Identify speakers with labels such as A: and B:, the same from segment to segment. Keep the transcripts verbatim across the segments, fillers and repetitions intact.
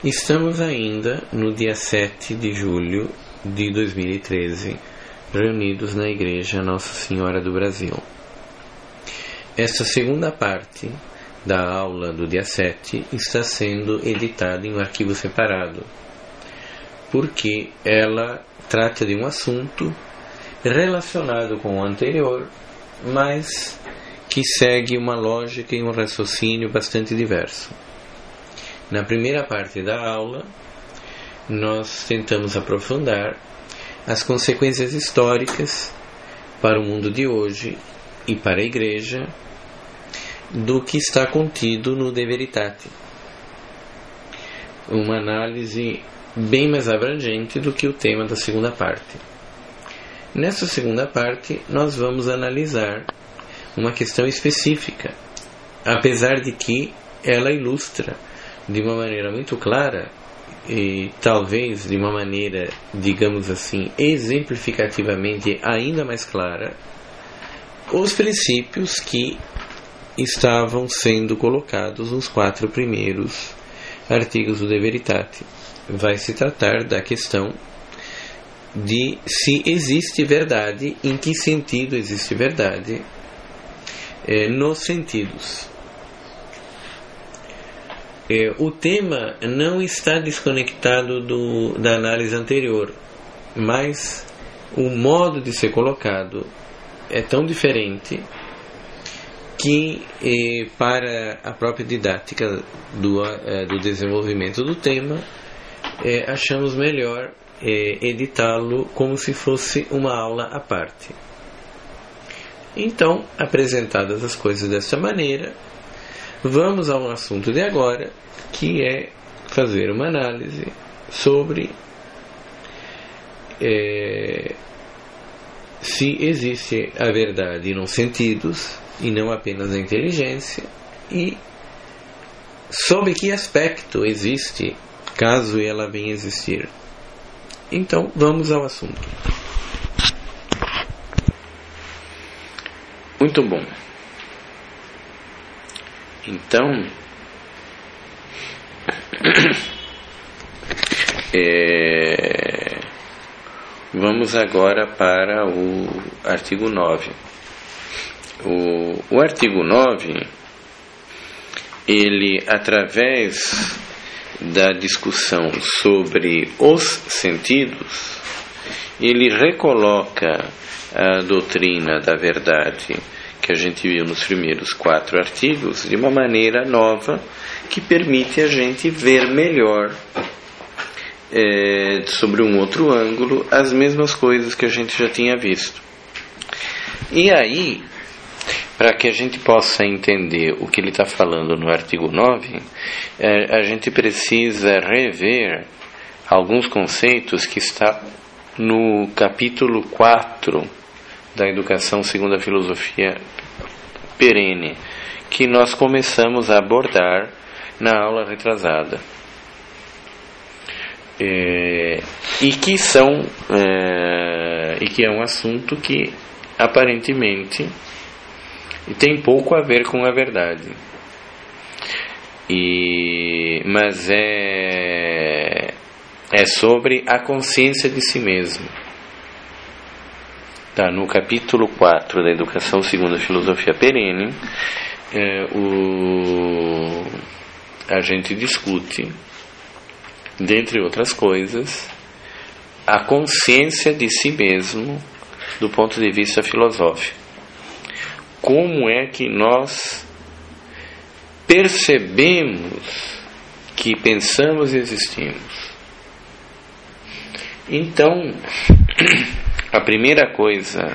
A: Estamos ainda no dia sete de julho de dois mil e treze, reunidos na Igreja Nossa Senhora do Brasil. Esta segunda parte da aula do dia sete está sendo editada em um arquivo separado, porque ela trata de um assunto relacionado com o anterior, mas que segue uma lógica e um raciocínio bastante diverso. Na primeira parte da aula, nós tentamos aprofundar as consequências históricas para o mundo de hoje e para a Igreja do que está contido no De Veritate. Uma análise bem mais abrangente do que o tema da segunda parte. Nessa segunda parte, nós vamos analisar uma questão específica, apesar de que ela ilustra de uma maneira muito clara e talvez de uma maneira, digamos assim, exemplificativamente ainda mais clara, os princípios que estavam sendo colocados nos quatro primeiros artigos do De Veritate. Vai se tratar da questão de se existe verdade, em que sentido existe verdade, é, nos sentidos. É, o tema não está desconectado do, da análise anterior, mas o modo de ser colocado é tão diferente que, eh, para a própria didática do, eh, do desenvolvimento do tema, eh, achamos melhor eh, editá-lo como se fosse uma aula à parte. Então, apresentadas as coisas dessa maneira, vamos ao assunto de agora, que é fazer uma análise sobre é, se existe a verdade nos sentidos e não apenas na inteligência, e sob que aspecto existe, caso ela venha a existir. Então, vamos ao assunto. Muito bom. Então, é, vamos agora para o artigo nove. O, o artigo nove, ele, através da discussão sobre os sentidos, ele recoloca a doutrina da verdade que a gente viu nos primeiros quatro artigos de uma maneira nova, que permite a gente ver melhor, é, sobre um outro ângulo, as mesmas coisas que a gente já tinha visto. E aí, para que a gente possa entender o que ele está falando no artigo nove, é, a gente precisa rever alguns conceitos que está no capítulo quatro da Educação segundo a Filosofia Perene, que nós começamos a abordar na aula retrasada, é, e que são é, e que é um assunto que aparentemente tem pouco a ver com a verdade, e, mas é, é sobre a consciência de si mesmo. Tá, no capítulo quatro da Educação segundo a Filosofia Perene, é, o, a gente discute, dentre outras coisas, a consciência de si mesmo do ponto de vista filosófico. Como é que nós percebemos que pensamos e existimos? Então, a primeira coisa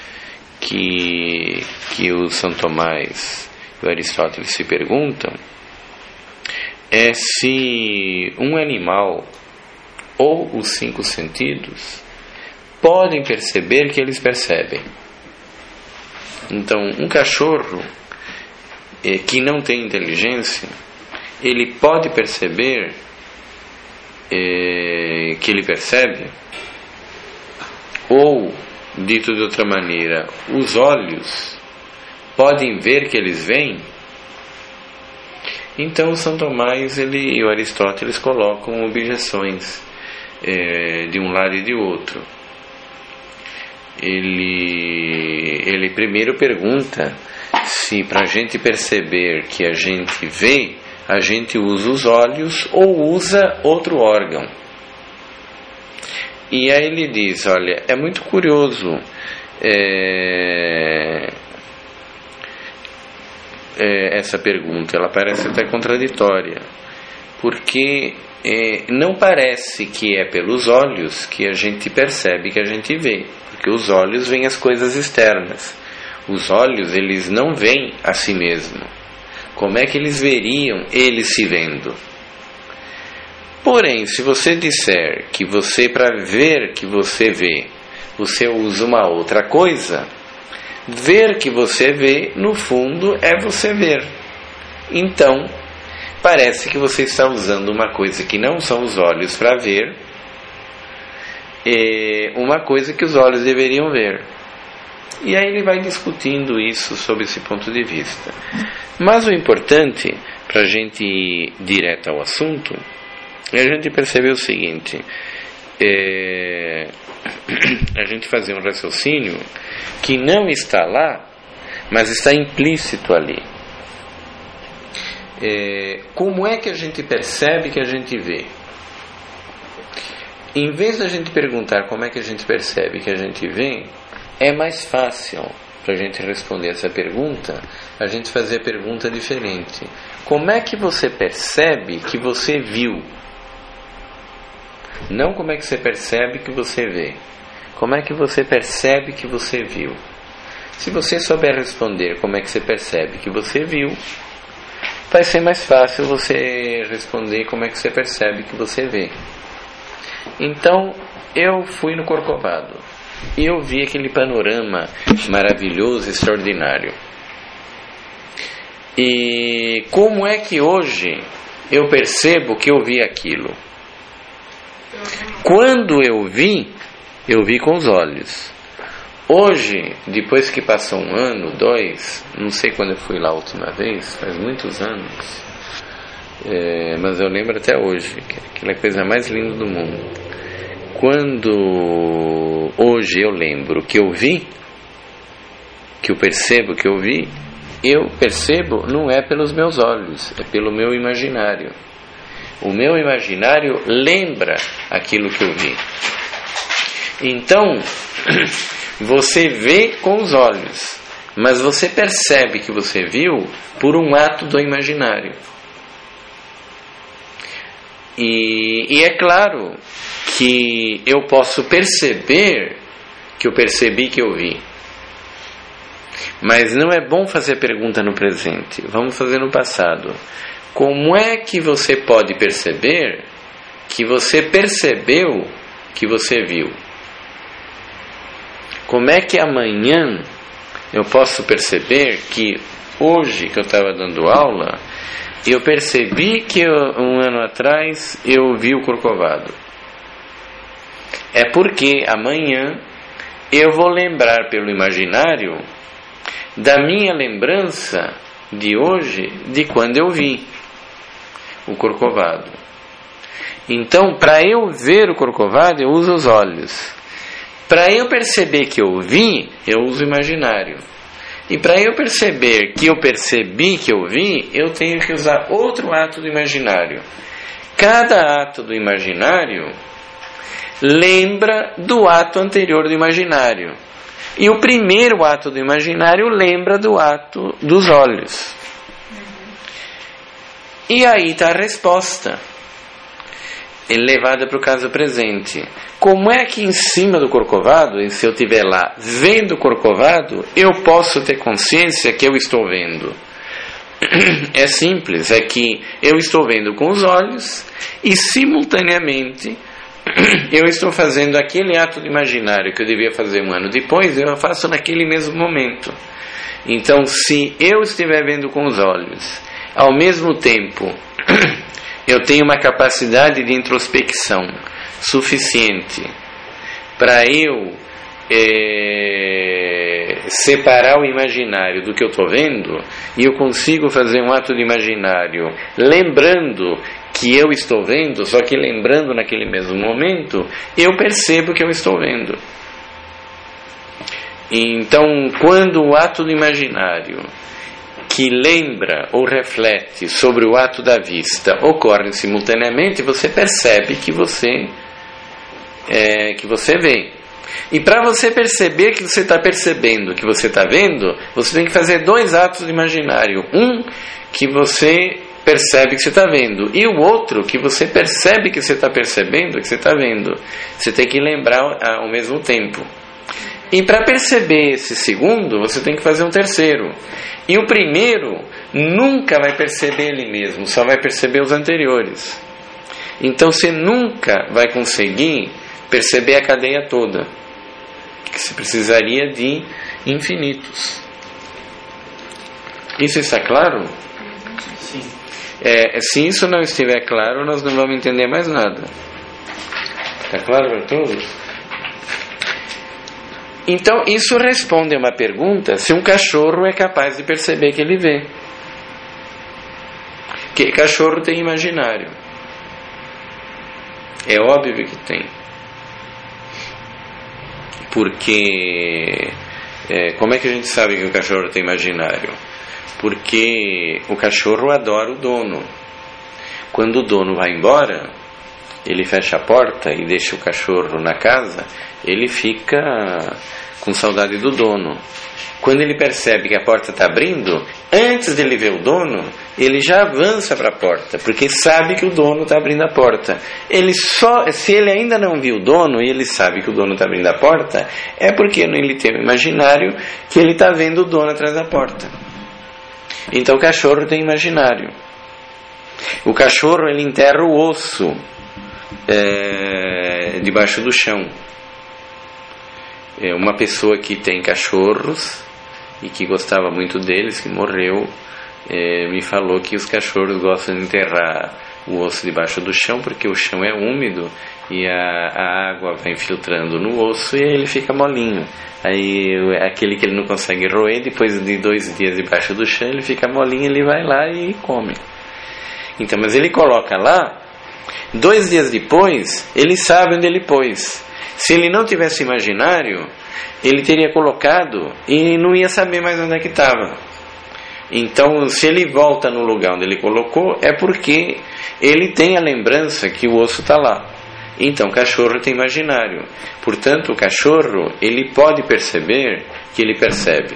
A: que, que o São Tomás e o Aristóteles se perguntam é se um animal ou os cinco sentidos podem perceber que eles percebem. Então, um cachorro eh, que não tem inteligência, ele pode perceber eh, que ele percebe? Ou, dito de outra maneira, os olhos podem ver que eles veem? Então São Tomás ele, e o Aristóteles colocam objeções é, de um lado e de outro. Ele, ele primeiro pergunta se para a gente perceber que a gente vê, a gente usa os olhos ou usa outro órgão. E aí ele diz, olha, é muito curioso, é, é, essa pergunta, ela parece até contraditória, porque é, não parece que é pelos olhos que a gente percebe que a gente vê, porque os olhos veem as coisas externas. Os olhos, eles não veem a si mesmo. Como é que eles veriam eles se vendo? Porém, se você disser que você, para ver que você vê, você usa uma outra coisa, ver que você vê, no fundo, é você ver. Então, parece que você está usando uma coisa que não são os olhos para ver, e uma coisa que os olhos deveriam ver. E aí ele vai discutindo isso sob esse ponto de vista. Mas o importante, para a gente ir direto ao assunto, é a gente perceber o seguinte, é, a gente fazer um raciocínio que não está lá, mas está implícito ali. É, como é que a gente percebe que a gente vê? Em vez da gente perguntar como é que a gente percebe que a gente vê, é mais fácil para a gente responder essa pergunta, a gente fazer a pergunta diferente. Como é que você percebe que você viu? Não como é que você percebe que você vê. Como é que você percebe que você viu? Se você souber responder como é que você percebe que você viu, vai ser mais fácil você responder como é que você percebe que você vê. Então, eu fui no Corcovado e eu vi aquele panorama maravilhoso, extraordinário. E como é que hoje eu percebo que eu vi aquilo? Quando eu vi, eu vi com os olhos. Hoje, depois que passou um ano, dois, não sei quando eu fui lá a última vez, faz muitos anos, é, mas eu lembro até hoje, que é aquela coisa mais linda do mundo. Quando hoje eu lembro que eu vi, que eu percebo que eu vi, eu percebo não é pelos meus olhos, é pelo meu imaginário. O meu imaginário lembra aquilo que eu vi. Então, você vê com os olhos, mas você percebe que você viu por um ato do imaginário. E, e é claro que eu posso perceber que eu percebi que eu vi. Mas não é bom fazer pergunta no presente, vamos fazer no passado. Como é que você pode perceber que você percebeu que você viu? Como é que amanhã eu posso perceber que hoje que eu estava dando aula, eu percebi que eu, um ano atrás eu vi o Corcovado? É porque amanhã eu vou lembrar pelo imaginário da minha lembrança de hoje, de quando eu vi o Corcovado. Então, para eu ver o Corcovado, eu uso os olhos. Para eu perceber que eu vi, eu uso o imaginário. E para eu perceber que eu percebi que eu vi, eu tenho que usar outro ato do imaginário. Cada ato do imaginário lembra do ato anterior do imaginário. E o primeiro ato do imaginário lembra do ato dos olhos. E aí está a resposta, levada para o caso presente. Como é que em cima do Corcovado, se eu estiver lá vendo o Corcovado, eu posso ter consciência que eu estou vendo? É simples, é que eu estou vendo com os olhos e simultaneamente eu estou fazendo aquele ato imaginário que eu devia fazer um ano depois, eu faço naquele mesmo momento. Então, se eu estiver vendo com os olhos, ao mesmo tempo eu tenho uma capacidade de introspecção suficiente para eu é, separar o imaginário do que eu estou vendo, e eu consigo fazer um ato de imaginário lembrando que eu estou vendo, só que lembrando naquele mesmo momento, eu percebo que eu estou vendo. Então, quando o ato do imaginário que lembra ou reflete sobre o ato da vista ocorre simultaneamente, você percebe que você, é, que você vê. E para você perceber que você está percebendo que você está vendo, você tem que fazer dois atos de imaginário. Um que você percebe que você está vendo, e o outro que você percebe que você está percebendo que você está vendo. Você tem que lembrar ao mesmo tempo. E para perceber esse segundo, você tem que fazer um terceiro. E o primeiro nunca vai perceber ele mesmo, só vai perceber os anteriores. Então você nunca vai conseguir perceber a cadeia toda, que você precisaria de infinitos. Isso está claro?
B: Sim.
A: É, se isso não estiver claro, nós não vamos entender mais nada. Está claro para todos? Então, isso responde a uma pergunta: se um cachorro é capaz de perceber que ele vê. Que cachorro tem imaginário. É óbvio que tem. Porque, é, como é que a gente sabe que o cachorro tem imaginário? Porque o cachorro adora o dono. Quando o dono vai embora, ele fecha a porta e deixa o cachorro na casa, ele fica com saudade do dono. Quando ele percebe que a porta está abrindo, antes dele ver o dono, ele já avança para a porta, porque sabe que o dono está abrindo a porta. Ele só, se ele ainda não viu o dono e ele sabe que o dono está abrindo a porta, é porque ele tem o imaginário que ele está vendo o dono atrás da porta. Então o cachorro tem imaginário. O cachorro, ele enterra o osso é, debaixo do chão. É uma pessoa que tem cachorros e que gostava muito deles, que morreu, é, me falou que os cachorros gostam de enterrar o osso debaixo do chão, porque o chão é úmido e a, a água vai infiltrando no osso e ele fica molinho. Aí aquele que ele não consegue roer, depois de dois dias debaixo do chão, ele fica molinho, ele vai lá e come. Então, mas ele coloca lá, dois dias depois, ele sabe onde ele pôs. Se ele não tivesse imaginário, ele teria colocado e não ia saber mais onde é que estava. Então, se ele volta no lugar onde ele colocou, é porque ele tem a lembrança que o osso está lá. Então, o cachorro tem imaginário. Portanto, o cachorro, ele pode perceber que ele percebe.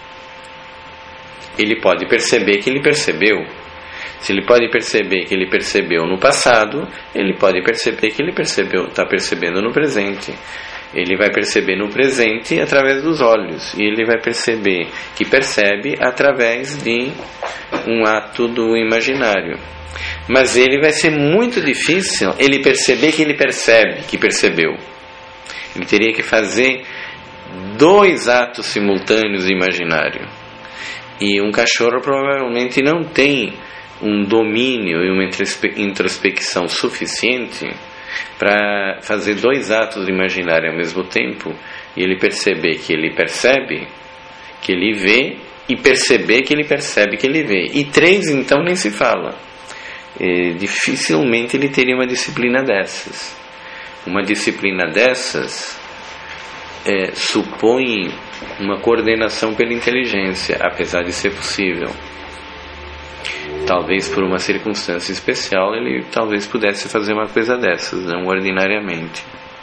A: Ele pode perceber que ele percebeu. Se ele pode perceber que ele percebeu no passado, ele pode perceber que ele percebeu, está percebendo no presente. Ele vai perceber no presente através dos olhos. E ele vai perceber que percebe através de um ato do imaginário. Mas ele vai ser muito difícil ele perceber que ele percebe que percebeu. Ele teria que fazer dois atos simultâneos de imaginário. E um cachorro provavelmente não tem um domínio e uma introspecção suficiente para fazer dois atos de imaginário ao mesmo tempo e ele perceber que ele percebe, que ele vê, e perceber que ele percebe que ele vê. E três, então, nem se fala. E dificilmente ele teria uma disciplina dessas. Uma disciplina dessas é, supõe uma coordenação pela inteligência, apesar de ser possível. Talvez por uma circunstância especial ele talvez pudesse fazer uma coisa dessas, não ordinariamente.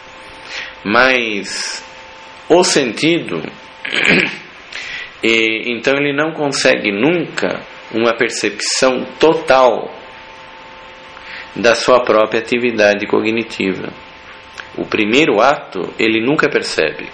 A: Mas o sentido, e, então ele não consegue nunca uma percepção total da sua própria atividade cognitiva. O primeiro ato ele nunca percebe.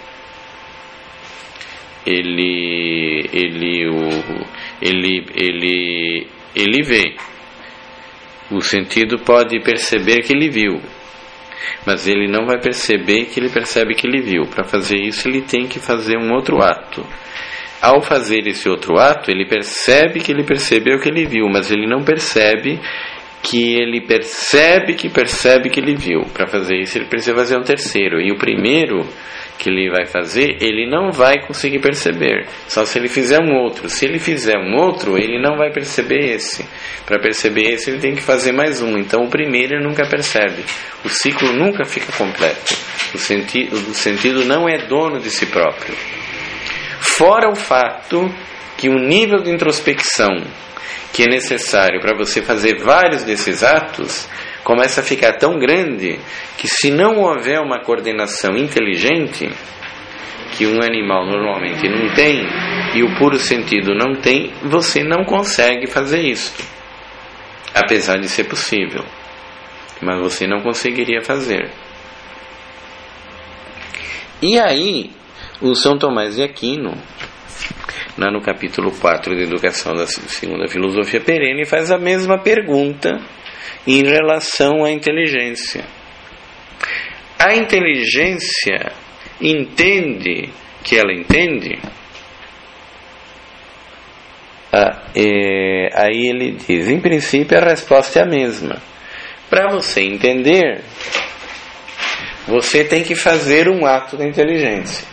A: Ele, ele, o, ele, ele, ele vê. O sentido pode perceber que ele viu, mas ele não vai perceber que ele percebe que ele viu. Para fazer isso ele tem que fazer um outro ato. Ao fazer esse outro ato, ele percebe que ele percebeu que ele viu, mas ele não percebe que ele percebe que percebe que ele viu. Para fazer isso ele precisa fazer um terceiro. E o primeiro, que ele vai fazer, ele não vai conseguir perceber, só se ele fizer um outro. Se ele fizer um outro, ele não vai perceber esse. Para perceber esse, ele tem que fazer mais um. Então o primeiro ele nunca percebe. O ciclo nunca fica completo. O, senti- o sentido não é dono de si próprio. Fora o fato que o nível de introspecção que é necessário para você fazer vários desses atos começa a ficar tão grande que, se não houver uma coordenação inteligente, que um animal normalmente não tem e o puro sentido não tem, você não consegue fazer isto, apesar de ser possível, mas você não conseguiria fazer. E aí o São Tomás de Aquino, lá no capítulo quatro de Educação da Segunda Filosofia Perene, faz a mesma pergunta em relação à inteligência. A inteligência entende que ela entende? Ah, é, aí ele diz, em princípio a resposta é a mesma. Para você entender, você tem que fazer um ato da inteligência.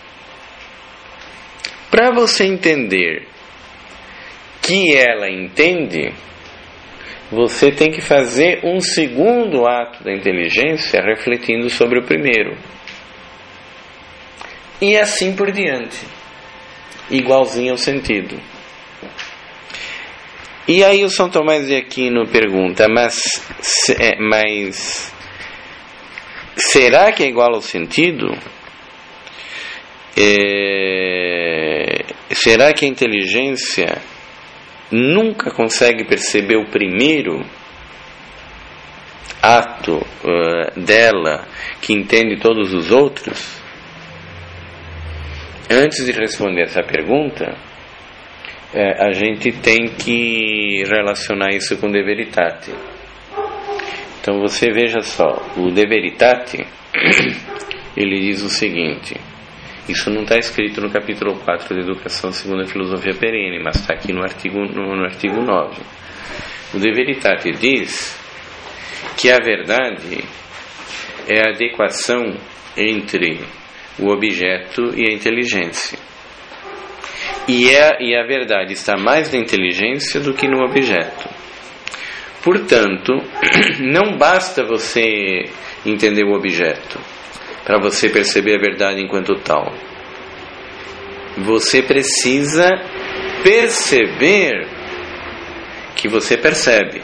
A: Para você entender que ela entende, você tem que fazer um segundo ato da inteligência refletindo sobre o primeiro. E assim por diante, igualzinho ao sentido. E aí o São Tomás de Aquino pergunta, mas, mas será que é igual ao sentido? É, será que a inteligência nunca consegue perceber o primeiro ato uh, dela, que entende todos os outros? Antes de responder essa pergunta, uh, a gente tem que relacionar isso com De Veritate. Então você veja só, o De Veritate ele diz o seguinte. Isso não está escrito no capítulo quatro de Educação segundo a Filosofia Perene, mas está aqui no artigo, no, no artigo nove. O De Veritate diz que a verdade é a adequação entre o objeto e a inteligência. E, é, e a verdade está mais na inteligência do que no objeto. Portanto, não basta você entender o objeto para você perceber a verdade enquanto tal. Você precisa perceber que você percebe.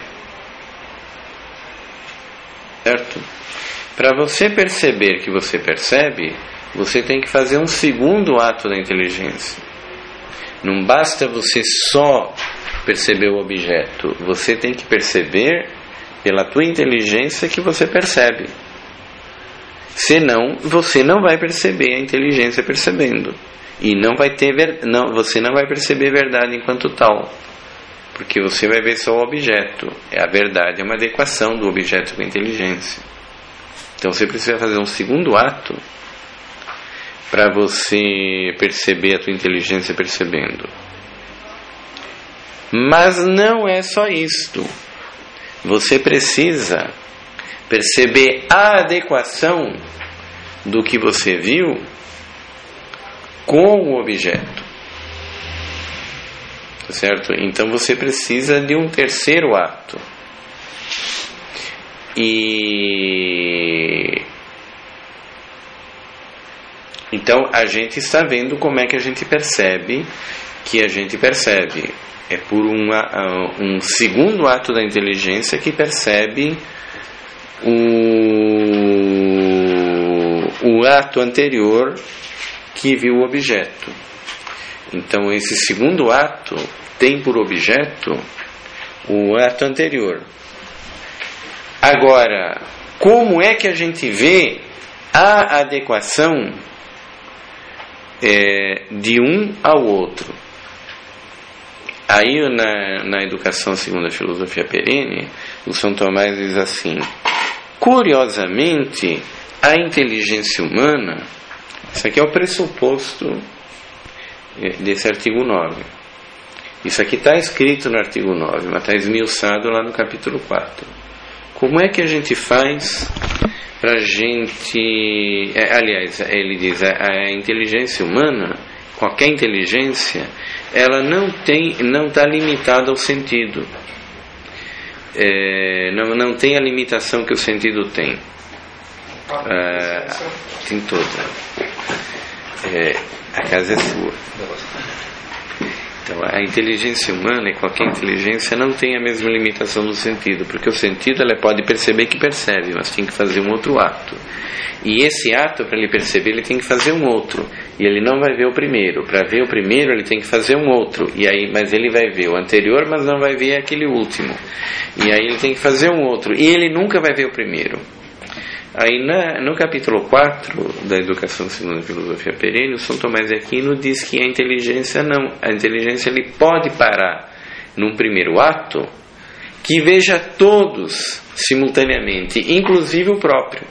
A: Certo? Para você perceber que você percebe, você tem que fazer um segundo ato da inteligência. Não basta você só perceber o objeto. Você tem que perceber pela tua inteligência que você percebe. Senão, você não vai perceber a inteligência percebendo. E não vai ter ver... não, você não vai perceber verdade enquanto tal. Porque você vai ver só o objeto. A verdade é uma adequação do objeto com a inteligência. Então você precisa fazer um segundo ato para você perceber a tua inteligência percebendo. Mas não é só isto. Você precisa perceber a adequação do que você viu com o objeto. Certo? Então você precisa de um terceiro ato. E então a gente está vendo como é que a gente percebe que a gente percebe. É por uma, um segundo ato da inteligência que percebe o, o ato anterior que viu o objeto. Então esse segundo ato tem por objeto o ato anterior. Agora, como é que a gente vê a adequação é, de um ao outro? Aí na, na Educação segundo a Filosofia Perene, o São Tomás diz assim: curiosamente, a inteligência humana, isso aqui é o pressuposto desse artigo nove. Isso aqui está escrito no artigo nove, mas está esmiuçado lá no capítulo quatro. Como é que a gente faz para a gente... É, aliás, ele diz, a, a inteligência humana, qualquer inteligência, ela não tem, não está limitada ao sentido. É, não, não tem a limitação que o sentido tem. Ah, tem toda. É, a casa é sua. Então, a inteligência humana, e qualquer inteligência, não tem a mesma limitação do sentido, porque o sentido ela pode perceber que percebe, mas tem que fazer um outro ato. E esse ato, para ele perceber, ele tem que fazer um outro. E ele não vai ver o primeiro. Para ver o primeiro, ele tem que fazer um outro. E aí, mas ele vai ver o anterior, mas não vai ver aquele último. E aí ele tem que fazer um outro. E ele nunca vai ver o primeiro. Aí na, no capítulo quatro da Educação segundo a Filosofia Perene, o São Tomás de Aquino diz que a inteligência não. A inteligência ele pode parar num primeiro ato que veja todos simultaneamente, inclusive o próprio.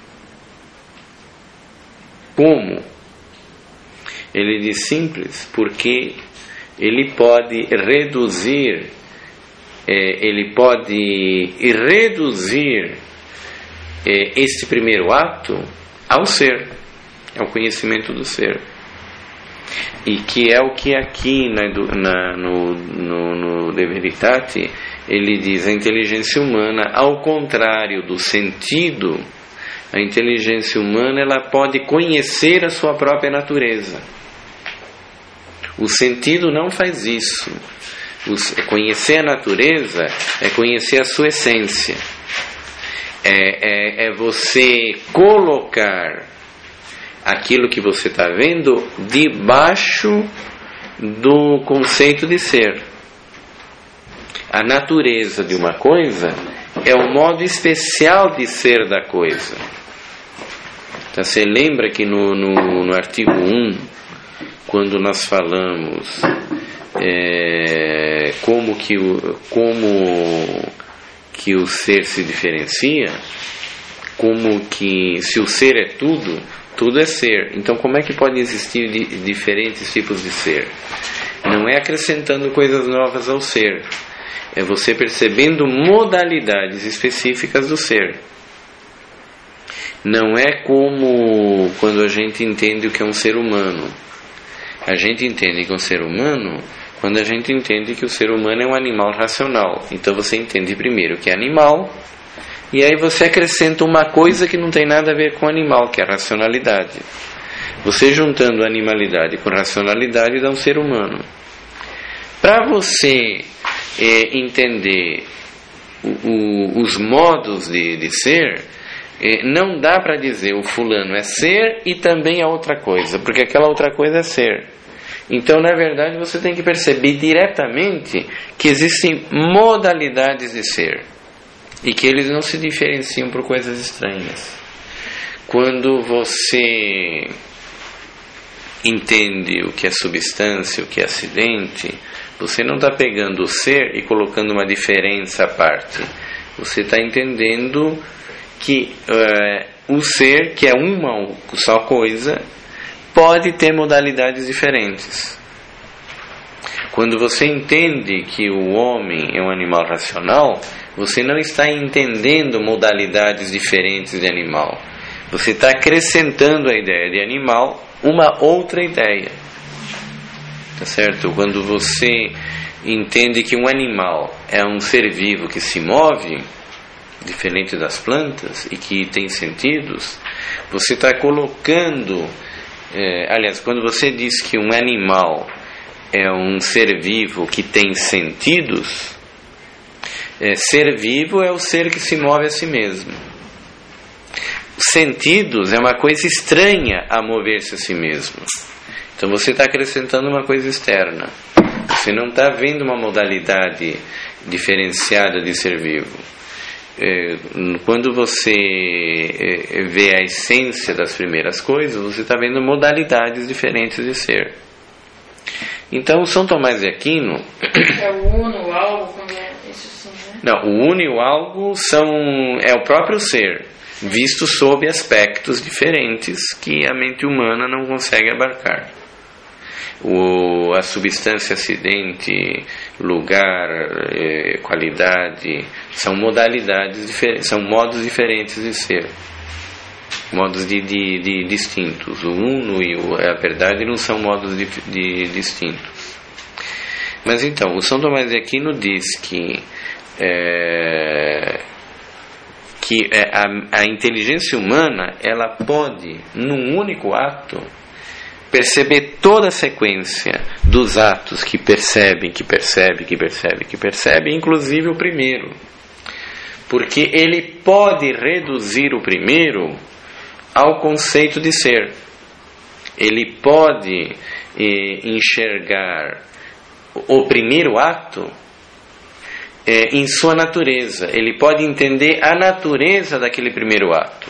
A: Como? Ele diz simples, porque ele pode reduzir, é, ele pode reduzir é, este primeiro ato ao ser, ao conhecimento do ser. E que é o que aqui na, na, no, no, no De Veritate ele diz: a inteligência humana, ao contrário do sentido, a inteligência humana ela pode conhecer a sua própria natureza. O sentido não faz isso. O, conhecer a natureza é conhecer a sua essência. É, é, é você colocar aquilo que você está vendo debaixo do conceito de ser. A natureza de uma coisa é o modo especial de ser da coisa. Então, você lembra que no, no, no artigo um, quando nós falamos é, como, que o, como que o ser se diferencia, como que se o ser é tudo, tudo é ser. Então, como é que pode existir di, diferentes tipos de ser? Não é acrescentando coisas novas ao ser, é você percebendo modalidades específicas do ser. Não é como quando a gente entende o que é um ser humano. A gente entende que é um ser humano quando a gente entende que o ser humano é um animal racional. Então você entende primeiro que é animal, e aí você acrescenta uma coisa que não tem nada a ver com animal, que é a racionalidade. Você juntando animalidade com racionalidade dá um ser humano. Para você é, entender o, o, os modos de, de ser, é, não dá para dizer o fulano é ser e também é outra coisa, porque aquela outra coisa é ser. Então, na verdade, você tem que perceber diretamente que existem modalidades de ser e que eles não se diferenciam por coisas estranhas. Quando você entende o que é substância, o que é acidente, você não está pegando o ser e colocando uma diferença à parte. Você está entendendo que uh, o ser, que é uma só coisa, pode ter modalidades diferentes. Quando você entende que o homem é um animal racional, você não está entendendo modalidades diferentes de animal. Você está acrescentando à ideia de animal uma outra ideia. Tá certo? Quando você entende que um animal é um ser vivo que se move, diferente das plantas, e que tem sentidos, você está colocando... É, aliás, quando você diz que um animal é um ser vivo que tem sentidos, é, ser vivo é o ser que se move a si mesmo. Sentidos é uma coisa estranha a mover-se a si mesmo. Então você está acrescentando uma coisa externa. Você não está vendo uma modalidade diferenciada de ser vivo. É, quando você é, vê a essência das primeiras coisas, você está vendo modalidades diferentes de ser. Então, o São Tomás de Aquino...
B: É o uno, o algo, quando é isso assim, né?
A: Não, o uno e o algo são, é o próprio ser, visto sob aspectos diferentes que a mente humana não consegue abarcar. O, a substância, acidente, lugar, eh, qualidade, são modalidades diferentes, são modos diferentes de ser. modos de, de, de distintos. O uno e o, a verdade não são modos de, de distintos. Mas então, o São Tomás de Aquino diz que é, que a, a inteligência humana, ela pode, num único ato, perceber toda a sequência dos atos que percebem, que percebe, que percebe, que percebe, inclusive o primeiro. Porque ele pode reduzir o primeiro ao conceito de ser. Ele pode eh, enxergar o primeiro ato eh, em sua natureza. Ele pode entender a natureza daquele primeiro ato.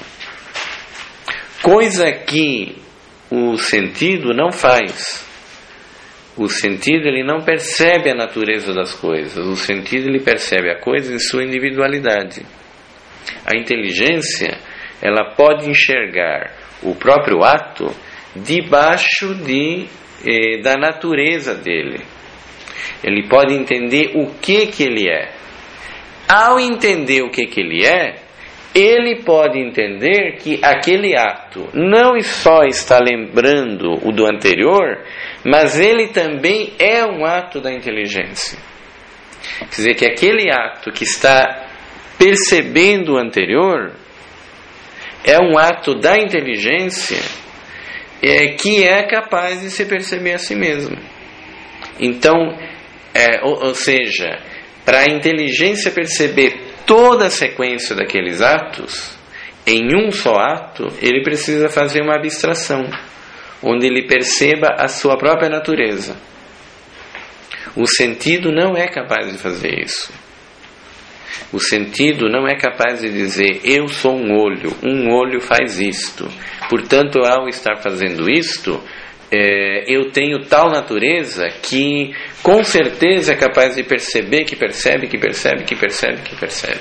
A: Coisa que o sentido não faz. O sentido, ele não percebe a natureza das coisas. O sentido, ele percebe a coisa em sua individualidade. A inteligência, ela pode enxergar o próprio ato debaixo de, eh, da natureza dele. Ele pode entender o que que ele é. Ao entender o que que ele é, ele pode entender que aquele ato não só está lembrando o do anterior, mas ele também é um ato da inteligência. Quer dizer, que aquele ato que está percebendo o anterior é um ato da inteligência é, que é capaz de se perceber a si mesmo. Então, é, ou, ou seja, para a inteligência perceber toda a sequência daqueles atos, em um só ato, ele precisa fazer uma abstração, onde ele perceba a sua própria natureza. O sentido não é capaz de fazer isso. O sentido não é capaz de dizer, eu sou um olho, um olho faz isto. Portanto, ao estar fazendo isto, é, eu tenho tal natureza que com certeza é capaz de perceber que percebe, que percebe, que percebe, que percebe.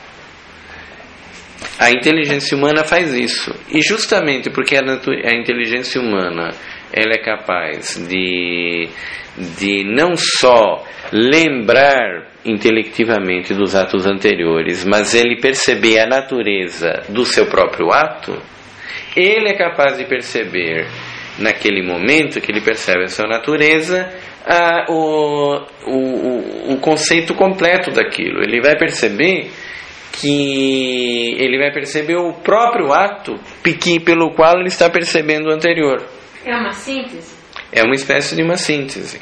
A: A inteligência humana faz isso. E justamente porque a, natu- a inteligência humana ela é capaz de, de não só lembrar intelectivamente dos atos anteriores, mas ele perceber a natureza do seu próprio ato, ele é capaz de perceber, naquele momento que ele percebe a sua natureza, a, o, o, o conceito completo daquilo. Ele vai perceber que ele vai perceber o próprio ato que, pelo qual ele está percebendo o anterior.
B: É uma síntese?
A: É uma espécie de uma síntese.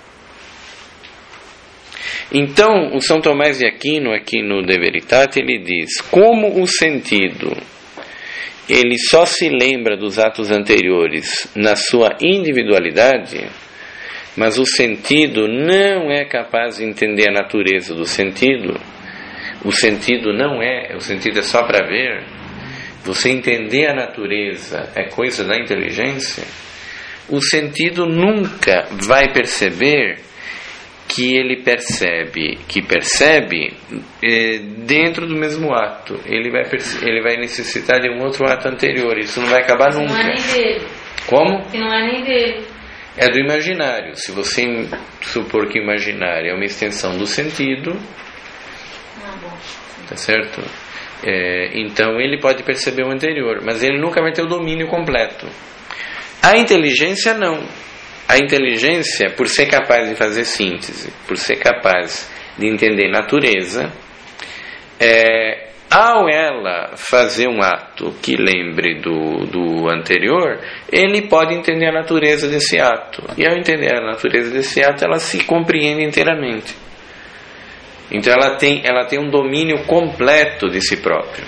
A: Então, o São Tomás de Aquino, aqui no De Veritate, ele diz, como o sentido ele só se lembra dos atos anteriores na sua individualidade, mas o sentido não é capaz de entender a natureza do sentido. O sentido não é, o sentido é só para ver. Você entender a natureza é coisa da inteligência. O sentido nunca vai perceber que ele percebe, que percebe eh, dentro do mesmo ato. Ele vai, perce- ele vai necessitar de um outro ato anterior. Isso não vai acabar
B: Isso
A: nunca.
B: não é nem dele.
A: Como?
B: Que não é nem dele.
A: É do imaginário. Se você supor que o imaginário é uma extensão do sentido,
B: Ah, bom.
A: tá certo? É, então ele pode perceber o anterior, mas ele nunca vai ter o domínio completo. A inteligência não. A inteligência, por ser capaz de fazer síntese, por ser capaz de entender natureza, é, ao ela fazer um ato que lembre do, do anterior, ele pode entender a natureza desse ato. E ao entender a natureza desse ato, ela se compreende inteiramente. Então ela tem, ela tem um domínio completo de si própria.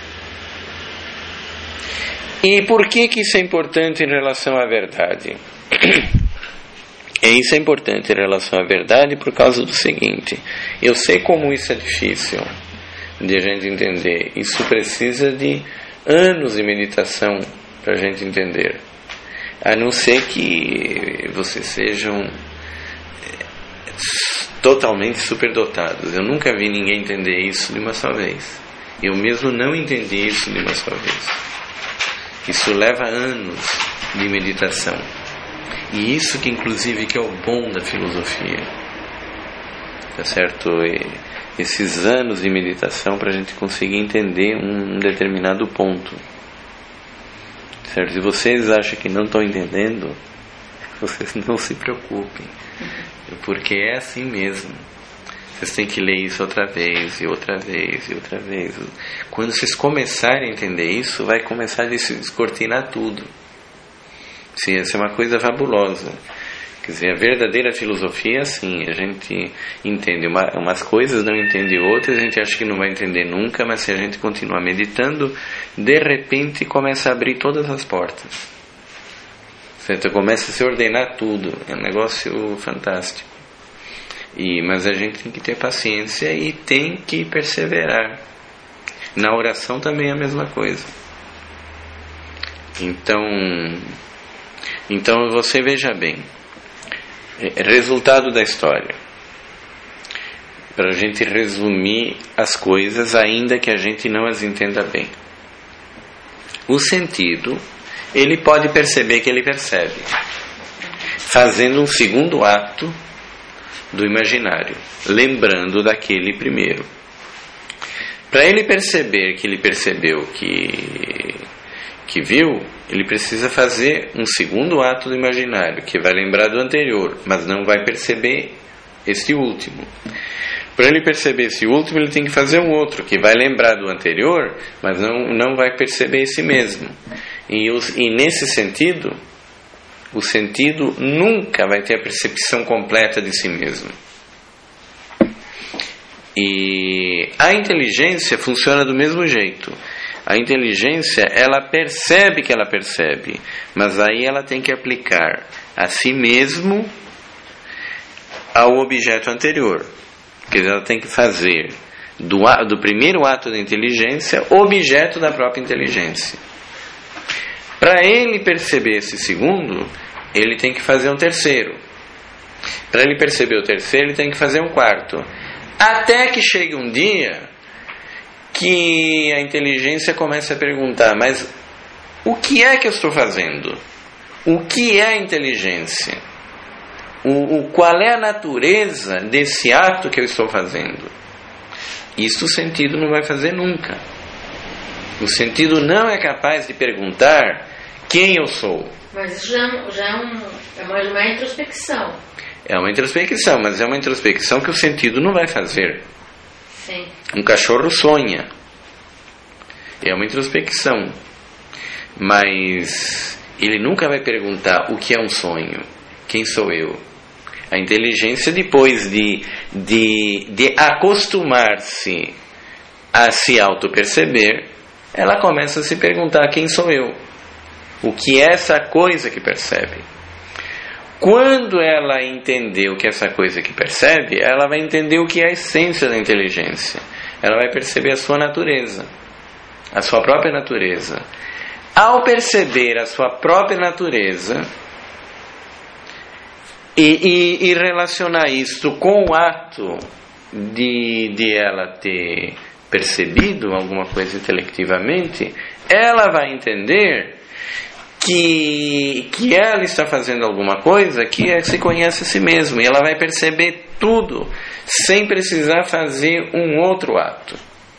A: E por que que isso é importante em relação à verdade? E isso é importante em relação à verdade por causa do seguinte: eu sei como isso é difícil de a gente entender. Isso precisa de anos de meditação para a gente entender. A não ser que vocês sejam totalmente superdotados. Eu nunca vi ninguém entender isso de uma só vez. Eu mesmo não entendi isso de uma só vez. Isso leva anos de meditação. E isso que inclusive que é o bom da filosofia. Tá certo? E esses anos de meditação para a gente conseguir entender um determinado ponto. certo? Se vocês acham que não estão entendendo, vocês não se preocupem, porque é assim mesmo. Vocês têm que ler isso outra vez, e outra vez, e outra vez. Quando vocês começarem a entender isso, vai começar a se descortinar tudo. Sim, essa é uma coisa fabulosa. Quer dizer, a verdadeira filosofia é assim, a gente entende uma, umas coisas, não entende outras, a gente acha que não vai entender nunca, mas se a gente continuar meditando, de repente começa a abrir todas as portas. Certo? Começa a se ordenar tudo, é um negócio fantástico. E, mas a gente tem que ter paciência e tem que perseverar. Na oração também é a mesma coisa. Então, então você veja bem, resultado da história, para a gente resumir as coisas, ainda que a gente não as entenda bem. O sentido, ele pode perceber que ele percebe, fazendo um segundo ato do imaginário, lembrando daquele primeiro. Para ele perceber que ele percebeu que, que viu, ele precisa fazer um segundo ato do imaginário, que vai lembrar do anterior, mas não vai perceber este último. Para ele perceber esse último, ele tem que fazer um outro, que vai lembrar do anterior, mas não, não vai perceber esse mesmo. E, os, e nesse sentido, o sentido nunca vai ter a percepção completa de si mesmo. E a inteligência funciona do mesmo jeito. A inteligência, ela percebe que ela percebe, mas aí ela tem que aplicar a si mesmo ao objeto anterior. Quer dizer, ela tem que fazer do, do primeiro ato da inteligência objeto da própria inteligência. Para ele perceber esse segundo, ele tem que fazer um terceiro. Para ele perceber o terceiro, ele tem que fazer um quarto. Até que chegue um dia que a inteligência começa a perguntar: mas o que é que eu estou fazendo? O que é a inteligência? O, o, qual é a natureza desse ato que eu estou fazendo? Isso o sentido não vai fazer nunca. O sentido não é capaz de perguntar quem eu sou.
B: Mas isso já, já é, um, é mais uma introspecção.
A: É uma introspecção, mas é uma introspecção que o sentido não vai fazer.
B: Sim.
A: Um cachorro sonha. É uma introspecção. Mas ele nunca vai perguntar o que é um sonho. Quem sou eu? A inteligência, depois de, de, de acostumar-se a se auto-perceber, ela começa a se perguntar: quem sou eu? O que é essa coisa que percebe? Quando ela entender o que é essa coisa que percebe, ela vai entender o que é a essência da inteligência. Ela vai perceber a sua natureza, a sua própria natureza. Ao perceber a sua própria natureza e, e, e relacionar isso com o ato de, de ela ter percebido alguma coisa intelectivamente, ela vai entender Que, que ela está fazendo alguma coisa que é, se conhece a si mesma, e ela vai perceber tudo sem precisar fazer um outro ato.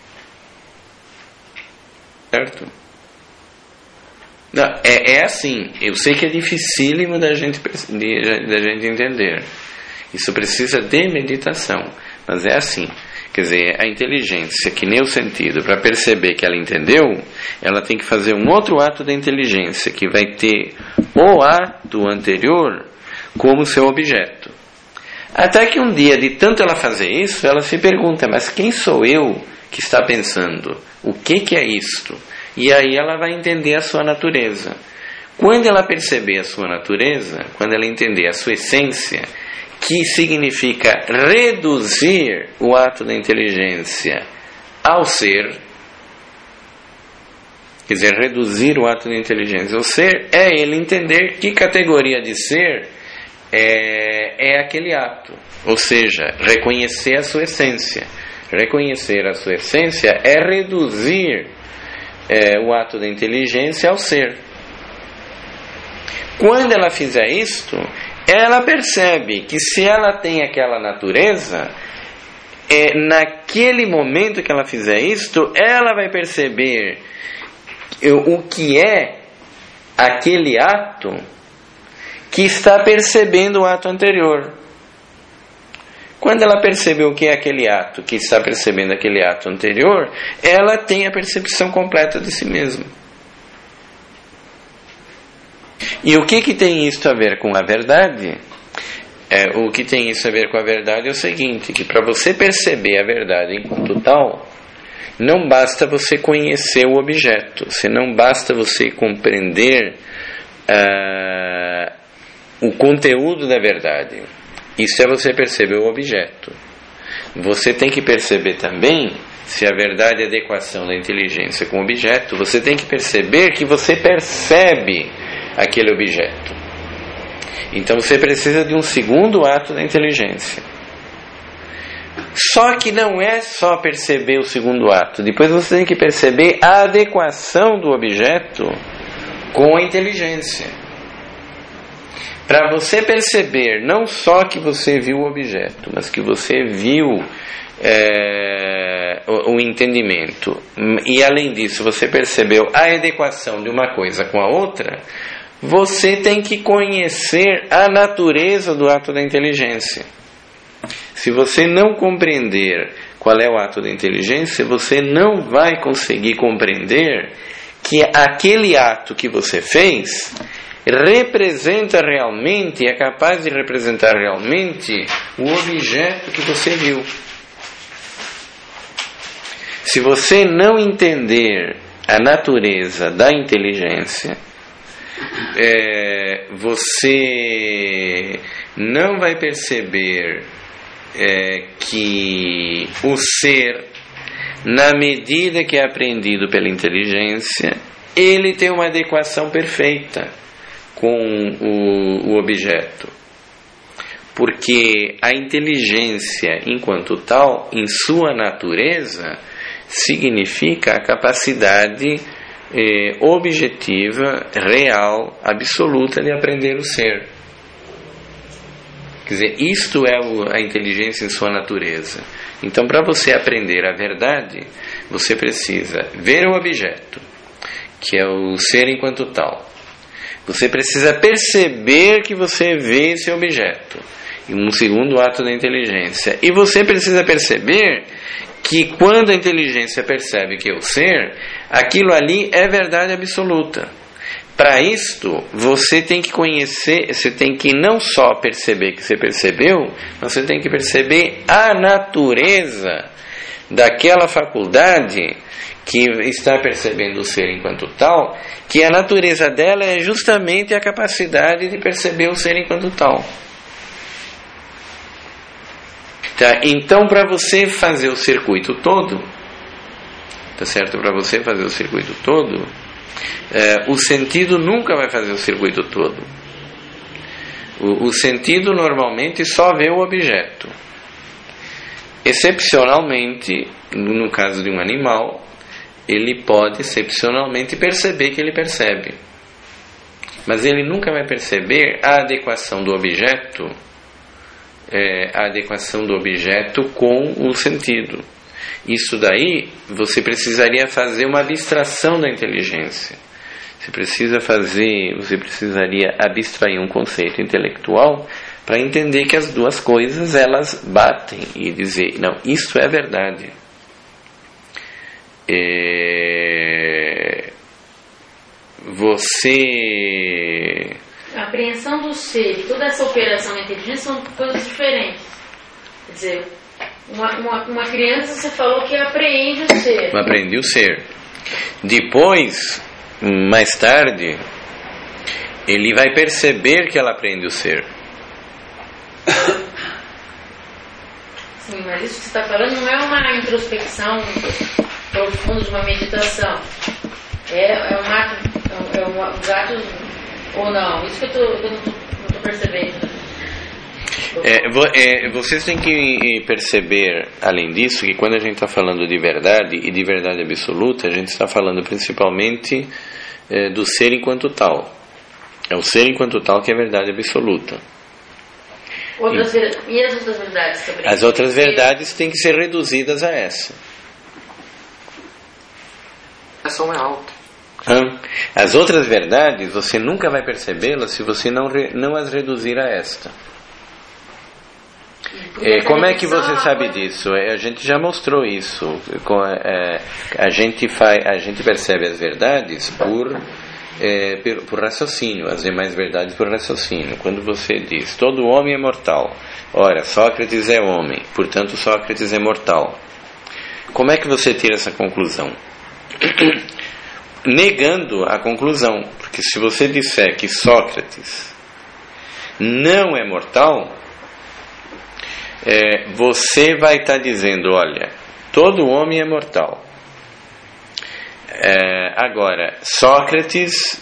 A: Certo? Não, é, é assim. Eu sei que é dificílimo da gente, de, da gente entender. Isso precisa de meditação, mas é assim. Quer dizer, a inteligência, que nem o sentido, para perceber que ela entendeu, ela tem que fazer um outro ato da inteligência, que vai ter o ato anterior como seu objeto. Até que um dia, de tanto ela fazer isso, ela se pergunta: mas quem sou eu que está pensando? O que, que é isto? E aí ela vai entender a sua natureza. Quando ela perceber a sua natureza, quando ela entender a sua essência, que significa reduzir o ato da inteligência ao ser, quer dizer, reduzir o ato da inteligência ao ser, é ele entender que categoria de ser é, é aquele ato, ou seja, reconhecer a sua essência. Reconhecer a sua essência é reduzir é, o ato da inteligência ao ser. Quando ela fizer isto, ela percebe que se ela tem aquela natureza, é, naquele momento que ela fizer isto, ela vai perceber o que é aquele ato que está percebendo o ato anterior. Quando ela percebeu o que é aquele ato, que está percebendo aquele ato anterior, ela tem a percepção completa de si mesma. E o que, que tem isso a ver com a verdade? É, o que tem isso a ver com a verdade é o seguinte, que para você perceber a verdade enquanto tal, não basta você conhecer o objeto, se não basta você compreender uh, o conteúdo da verdade. Isso é você perceber o objeto. Você tem que perceber também, se a verdade é a adequação da inteligência com o objeto, você tem que perceber que você percebe aquele objeto. Então você precisa de um segundo ato da inteligência. Só que não é só perceber o segundo ato, depois você tem que perceber a adequação do objeto com a inteligência. Para você perceber não só que você viu o objeto, mas que você viu é, o, o entendimento, e além disso você percebeu a adequação de uma coisa com a outra, você tem que conhecer a natureza do ato da inteligência. Se você não compreender qual é o ato da inteligência, você não vai conseguir compreender que aquele ato que você fez representa realmente, é capaz de representar realmente o objeto que você viu. Se você não entender a natureza da inteligência, é, você não vai perceber é, que o ser, na medida que é aprendido pela inteligência, ele tem uma adequação perfeita com o, o objeto. Porque a inteligência, enquanto tal, em sua natureza, significa a capacidade eh, objetiva, real, absoluta de aprender o ser. Quer dizer, isto é o, a inteligência em sua natureza. Então, para você aprender a verdade, você precisa ver o objeto, que é o ser enquanto tal. Você precisa perceber que você vê esse objeto, um segundo ato da inteligência. E você precisa perceber que quando a inteligência percebe que é o ser, aquilo ali é verdade absoluta. Para isto, você tem que conhecer, você tem que não só perceber que você percebeu, mas você tem que perceber a natureza daquela faculdade que está percebendo o ser enquanto tal, que a natureza dela é justamente a capacidade de perceber o ser enquanto tal. Tá? Então, para você fazer o circuito todo, tá certo? Para você fazer o circuito todo, é, o sentido nunca vai fazer o circuito todo. O, o sentido normalmente só vê o objeto. Excepcionalmente, no caso de um animal, ele pode excepcionalmente perceber que ele percebe, mas ele nunca vai perceber a adequação do objeto, é, a adequação do objeto com o sentido. Isso daí você precisaria fazer uma abstração da inteligência. Você precisa fazer, você precisaria abstrair um conceito intelectual para entender que as duas coisas elas batem e dizer, não, isso é verdade. É, você...
B: A apreensão do ser e toda essa operação da inteligência são coisas diferentes. Quer dizer, uma, uma, uma criança, você falou que apreende o ser.
A: Apreende o ser. Depois, mais tarde, ele vai perceber que ela aprende o ser.
B: Sim, mas isso que você está falando não é uma introspecção profunda de uma meditação. É, é um ato, é um, um ato ou não? Isso que eu, tô, eu não estou percebendo.
A: É, é, vocês têm que perceber, além disso, que quando a gente está falando de verdade e de verdade absoluta, a gente está falando principalmente é, do ser enquanto tal. É o ser enquanto tal que é verdade absoluta.
B: Outras e, ver... e as outras verdades também?
A: As outras verdades têm que ser reduzidas a essa.
C: A som é alta.
A: Hã? As outras verdades, você nunca vai percebê-las se você não, re, não as reduzir a esta. É, como é que você sabe disso? É, a gente já mostrou isso. Com, é, a, gente faz, a gente percebe as verdades por, é, por, por raciocínio, as demais verdades por raciocínio. Quando você diz, todo homem é mortal. Ora, Sócrates é homem, portanto Sócrates é mortal. Como é que você tira essa conclusão? Negando a conclusão. Porque se você disser que Sócrates não é mortal, é, você vai estar dizendo, olha, todo homem é mortal. É, agora, Sócrates,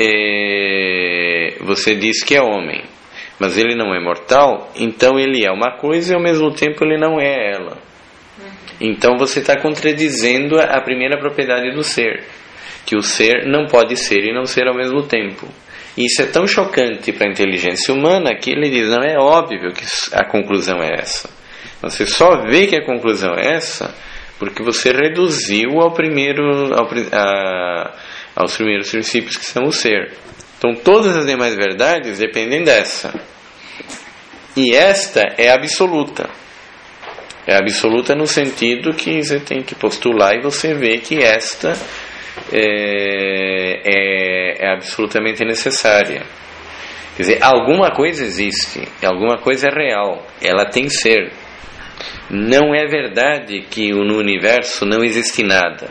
A: é, você diz que é homem, mas ele não é mortal, então ele é uma coisa e ao mesmo tempo ele não é ela. Então você está contradizendo a primeira propriedade do ser, que o ser não pode ser e não ser ao mesmo tempo. E isso é tão chocante para a inteligência humana que ele diz, não, é óbvio que a conclusão é essa. Você só vê que a conclusão é essa porque você reduziu ao primeiro, ao, a, aos primeiros princípios que são o ser. Então todas as demais verdades dependem dessa. E esta é absoluta. É absoluta no sentido que você tem que postular e você vê que esta é, é, é absolutamente necessária. Quer dizer, alguma coisa existe, alguma coisa é real, ela tem ser. Não é verdade que no universo não existe nada.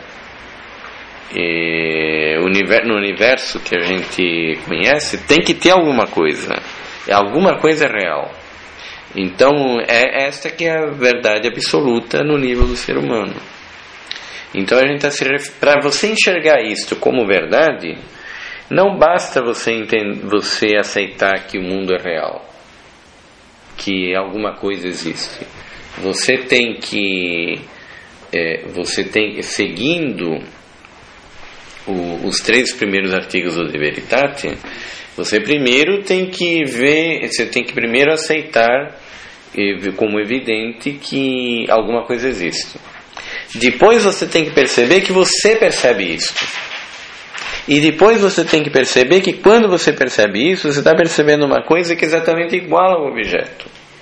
A: E no universo que a gente conhece tem que ter alguma coisa, alguma coisa é real. Então, é esta que é a verdade absoluta no nível do ser humano. Então, a gente está se ref... para você enxergar isto como verdade, não basta você, entend... você aceitar que o mundo é real, que alguma coisa existe. Você tem que, é, você tem, seguindo o, os três primeiros artigos do De Veritate, você primeiro tem que ver, você tem que primeiro aceitar como evidente que alguma coisa existe. Depois você tem que perceber que você percebe isso. E depois você tem que perceber que quando você percebe isso, você está percebendo uma coisa que é exatamente igual ao objeto.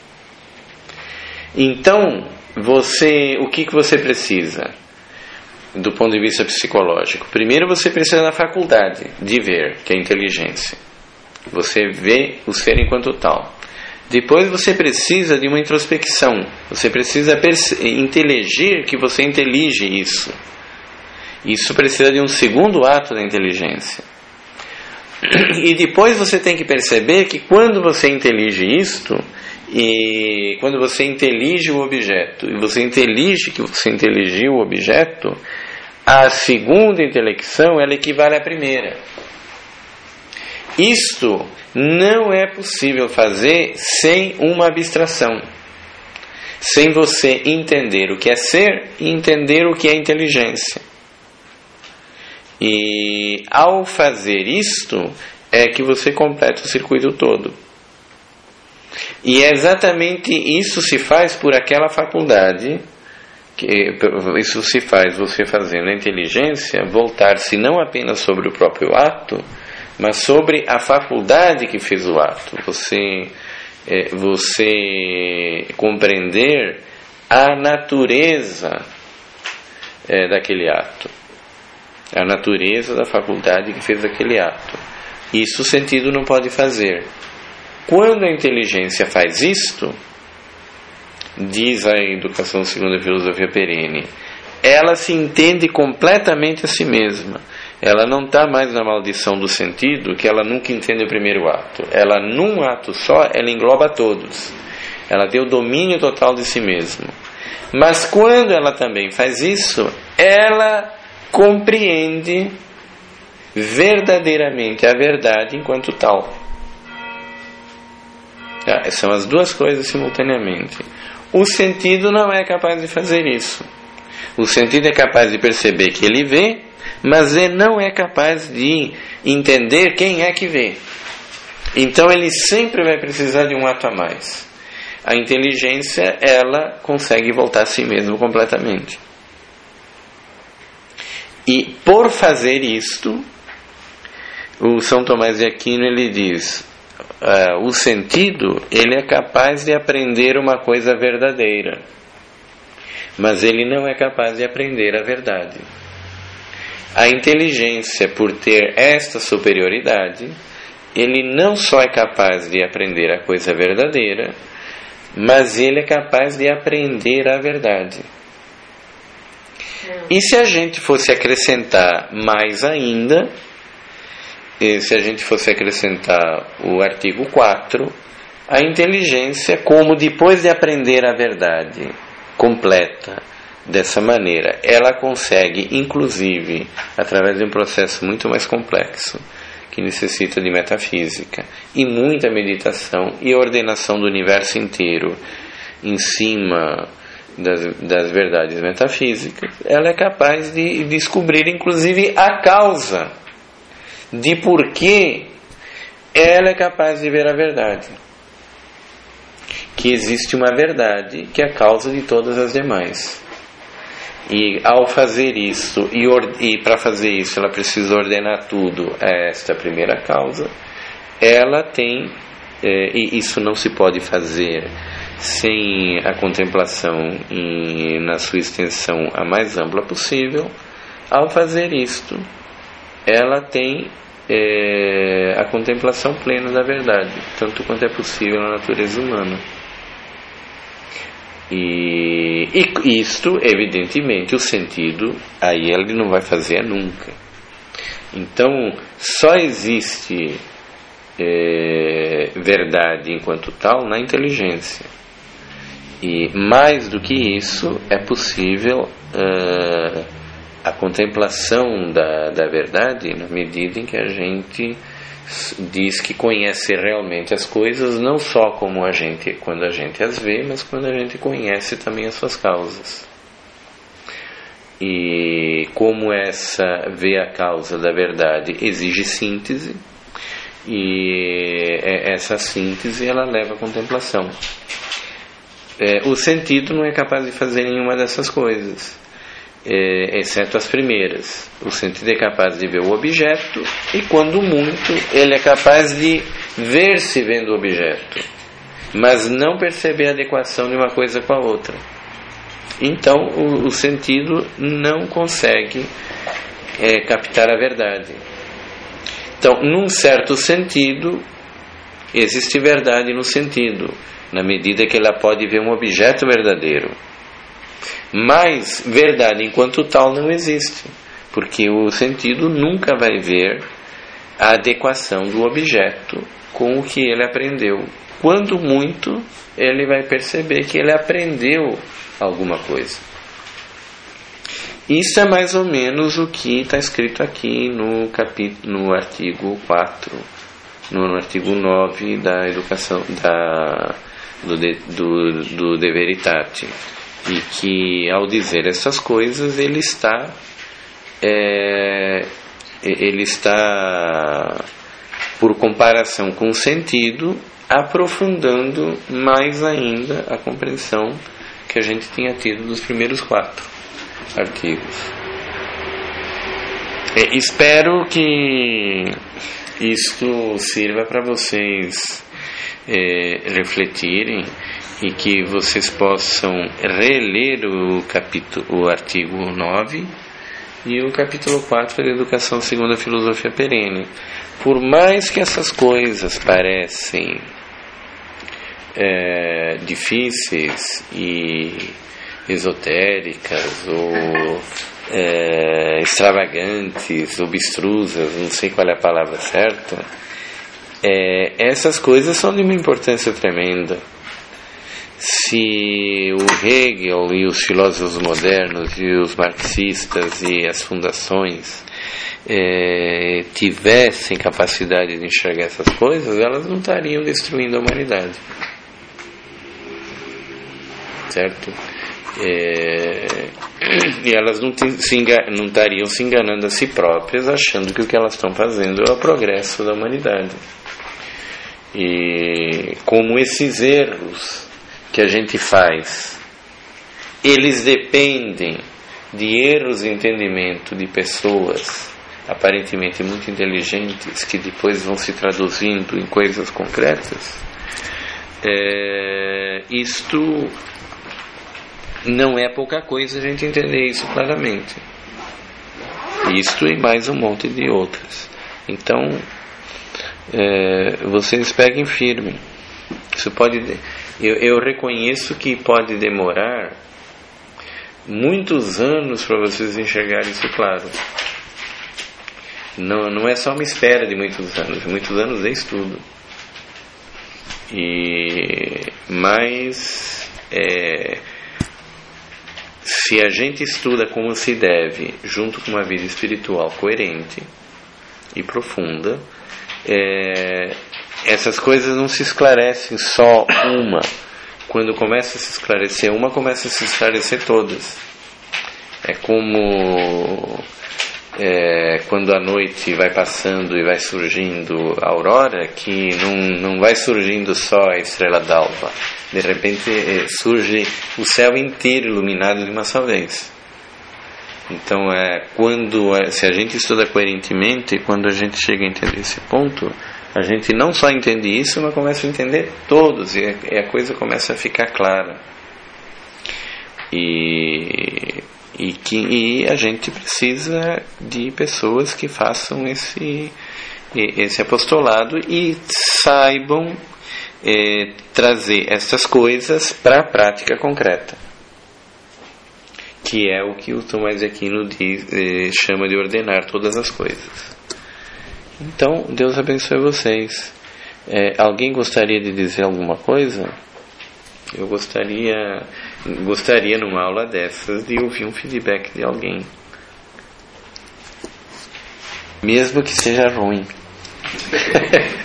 A: Então, você, o que, que você precisa do ponto de vista psicológico? Primeiro você precisa da faculdade de ver, que é a inteligência. Você vê o ser enquanto tal. Depois você precisa de uma introspecção. Você precisa perce- inteligir que você intelige isso. Isso precisa de um segundo ato da inteligência. E depois você tem que perceber que quando você intelige isto, e quando você intelige o objeto, e você intelige que você inteligiu o objeto, a segunda intelecção ela equivale à primeira. Isto não é possível fazer sem uma abstração, sem você entender o que é ser e entender o que é inteligência. E ao fazer isto é que você completa o circuito todo. E é exatamente isso se faz por aquela faculdade, que isso se faz você fazendo a inteligência voltar-se não apenas sobre o próprio ato, mas sobre a faculdade que fez o ato. Você, é, você compreender a natureza é, daquele ato, a natureza da faculdade que fez aquele ato. Isso o sentido não pode fazer. Quando a inteligência faz isto, diz a educação segundo a filosofia perene, ela se entende completamente a si mesma. Ela não está mais na maldição do sentido, que ela nunca entende o primeiro ato. Ela, num ato só, ela engloba todos. Ela tem o domínio total de si mesma. Mas quando ela também faz isso, ela compreende verdadeiramente a verdade enquanto tal. Ah, são as duas coisas simultaneamente. O sentido não é capaz de fazer isso. O sentido é capaz de perceber que ele vê, mas ele não é capaz de entender quem é que vê. Então ele sempre vai precisar de um ato a mais. A inteligência, ela consegue voltar a si mesmo completamente. E por fazer isto, o São Tomás de Aquino ele diz, uh, o sentido ele é capaz de aprender uma coisa verdadeira, mas ele não é capaz de aprender a verdade. A inteligência, por ter esta superioridade, ele não só é capaz de aprender a coisa verdadeira, mas ele é capaz de aprender a verdade. E se a gente fosse acrescentar mais ainda, se a gente fosse acrescentar o artigo quatro, a inteligência, como depois de aprender a verdade completa, dessa maneira, ela consegue, inclusive, através de um processo muito mais complexo, que necessita de metafísica, e muita meditação e ordenação do universo inteiro em cima das, das verdades metafísicas, ela é capaz de descobrir, inclusive, a causa de por que ela é capaz de ver a verdade. Que existe uma verdade que é a causa de todas as demais. E ao fazer isso, e, e para fazer isso ela precisa ordenar tudo a esta primeira causa, ela tem, é, e isso não se pode fazer sem a contemplação em, na sua extensão a mais ampla possível. Ao fazer isto, ela tem é, a contemplação plena da verdade, tanto quanto é possível na natureza humana. E, e isto, evidentemente, o sentido, aí ele não vai fazer nunca. Então, só existe é, verdade enquanto tal na inteligência. E mais do que isso, é possível uh, a contemplação da, da verdade na medida em que a gente diz que conhece realmente as coisas, não só como a gente, quando a gente as vê, mas quando a gente conhece também as suas causas. E como essa ver a causa da verdade exige síntese, e essa síntese ela leva à contemplação. É, o sentido não é capaz de fazer nenhuma dessas coisas, é, exceto as primeiras. O sentido é capaz de ver o objeto, e quando muito ele é capaz de ver-se vendo o objeto, mas não perceber a adequação de uma coisa com a outra. Então o, o sentido não consegue é, captar a verdade. Então, num certo sentido, existe verdade no sentido, na medida que ela pode ver um objeto verdadeiro. Mas verdade enquanto tal não existe, porque o sentido nunca vai ver a adequação do objeto com o que ele aprendeu. Quando muito, ele vai perceber que ele aprendeu alguma coisa. Isso é mais ou menos o que está escrito aqui no, capítulo, no artigo quatro, no, no artigo nove da educação da, do, do, do De Veritate. E que ao dizer essas coisas ele está é, ele está, por comparação com o sentido, aprofundando mais ainda a compreensão que a gente tinha tido dos primeiros quatro artigos. É, espero que isto sirva para vocês é, refletirem, e que vocês possam reler o capítulo, o artigo nove e o capítulo quatro da Educação segundo a Filosofia Perene. Por mais que essas coisas parecem é, difíceis e esotéricas ou é, extravagantes, obstrusas, não sei qual é a palavra certa, é, essas coisas são de uma importância tremenda. Se o Hegel e os filósofos modernos e os marxistas e as fundações é, tivessem capacidade de enxergar essas coisas, elas não estariam destruindo a humanidade, certo? É, e elas não, te, se engan, não estariam se enganando a si próprias, achando que o que elas estão fazendo é o progresso da humanidade. E como esses erros que a gente faz, eles dependem de erros de entendimento de pessoas aparentemente muito inteligentes, que depois vão se traduzindo em coisas concretas, é, isto não é pouca coisa a gente entender isso claramente. Isto e mais um monte de outras. Então, é, vocês peguem firme. Isso pode, eu, eu reconheço que pode demorar muitos anos para vocês enxergarem isso claro. Não, não é só uma espera de muitos anos, muitos anos de estudo. E, mas é, se a gente estuda como se deve, junto com uma vida espiritual coerente e profunda, é, essas coisas não se esclarecem só uma. Quando começa a se esclarecer uma, começa a se esclarecer todas. É como é, quando a noite vai passando e vai surgindo a aurora, que não, não vai surgindo só a estrela d'alva. De repente é, surge o céu inteiro iluminado de uma só vez. Então, é, quando, é, se a gente estuda coerentemente, quando a gente chega a entender esse ponto, a gente não só entende isso, mas começa a entender todos, e a, e a coisa começa a ficar clara. E, e, que, e a gente precisa de pessoas que façam esse, esse apostolado e saibam é, trazer essas coisas para a prática concreta, que é o que o Tomás de Aquino diz, eh, chama de ordenar todas as coisas. Então, Deus abençoe vocês. É, alguém gostaria de dizer alguma coisa? Eu gostaria, gostaria numa aula dessas de ouvir um feedback de alguém, mesmo que seja ruim.